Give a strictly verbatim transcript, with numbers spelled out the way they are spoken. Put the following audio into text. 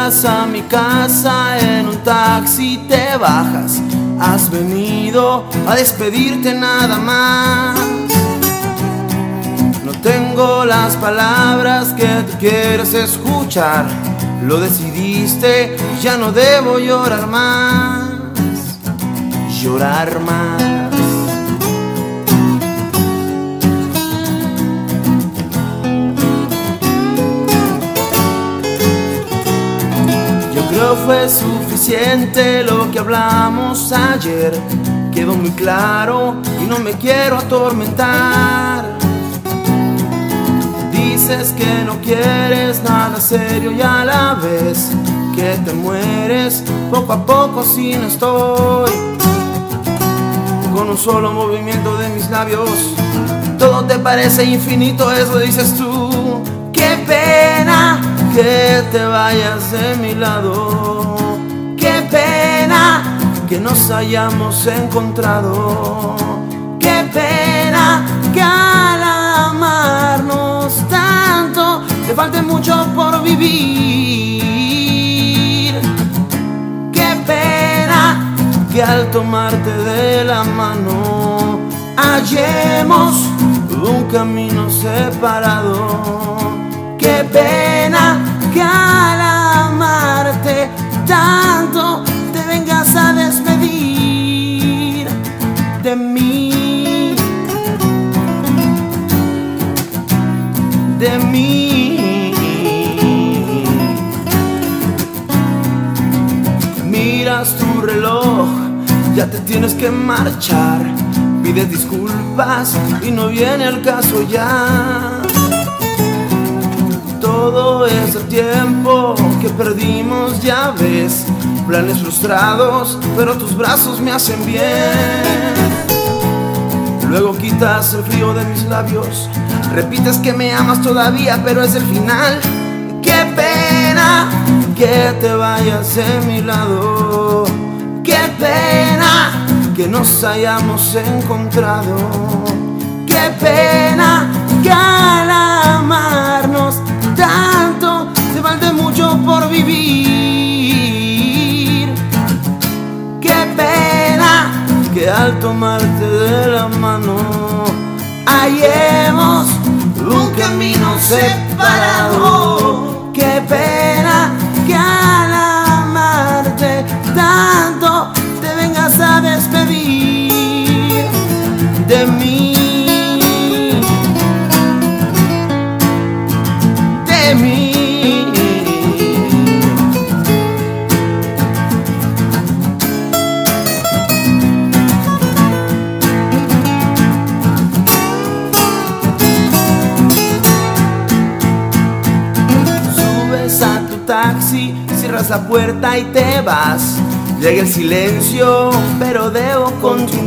llegas a mi casa en un taxi, te bajas. Has venido a despedirte nada más. No tengo las palabras que tú quieres escuchar. Lo decidiste y ya no debo llorar más. Llorar más. Creo fue suficiente lo que hablamos ayer. Quedó muy claro y no me quiero atormentar. Dices que no quieres nada serio y a la vez que te mueres poco a poco si no estoy. Con un solo movimiento de mis labios todo te parece infinito, eso dices tú. Qué pena que te vayas de mi lado. Qué pena que nos hayamos encontrado. Qué pena que al amarnos tanto te falte mucho por vivir. Qué pena que al tomarte de la mano hallemos un camino separado. Qué pena que al amarte tanto te vengas a despedir de mí, de mí. Miras tu reloj, ya te tienes que marchar. Pides disculpas y no viene al caso ya. Todo ese tiempo que perdimos, ya ves, planes frustrados, pero tus brazos me hacen bien. Luego quitas el frío de mis labios, repites que me amas todavía, pero es el final. Qué pena que te vayas de mi lado. Qué pena que nos hayamos encontrado. Qué pena que al amarnos tanto te falte mucho por vivir. Qué pena que al tomarte de la mano hallemos un camino separado. Qué pena que al amarte tanto te vengas a despedir de mí. De mí. Subes a tu taxi, cierras la puerta y te vas. Llega el silencio, pero debo continuar.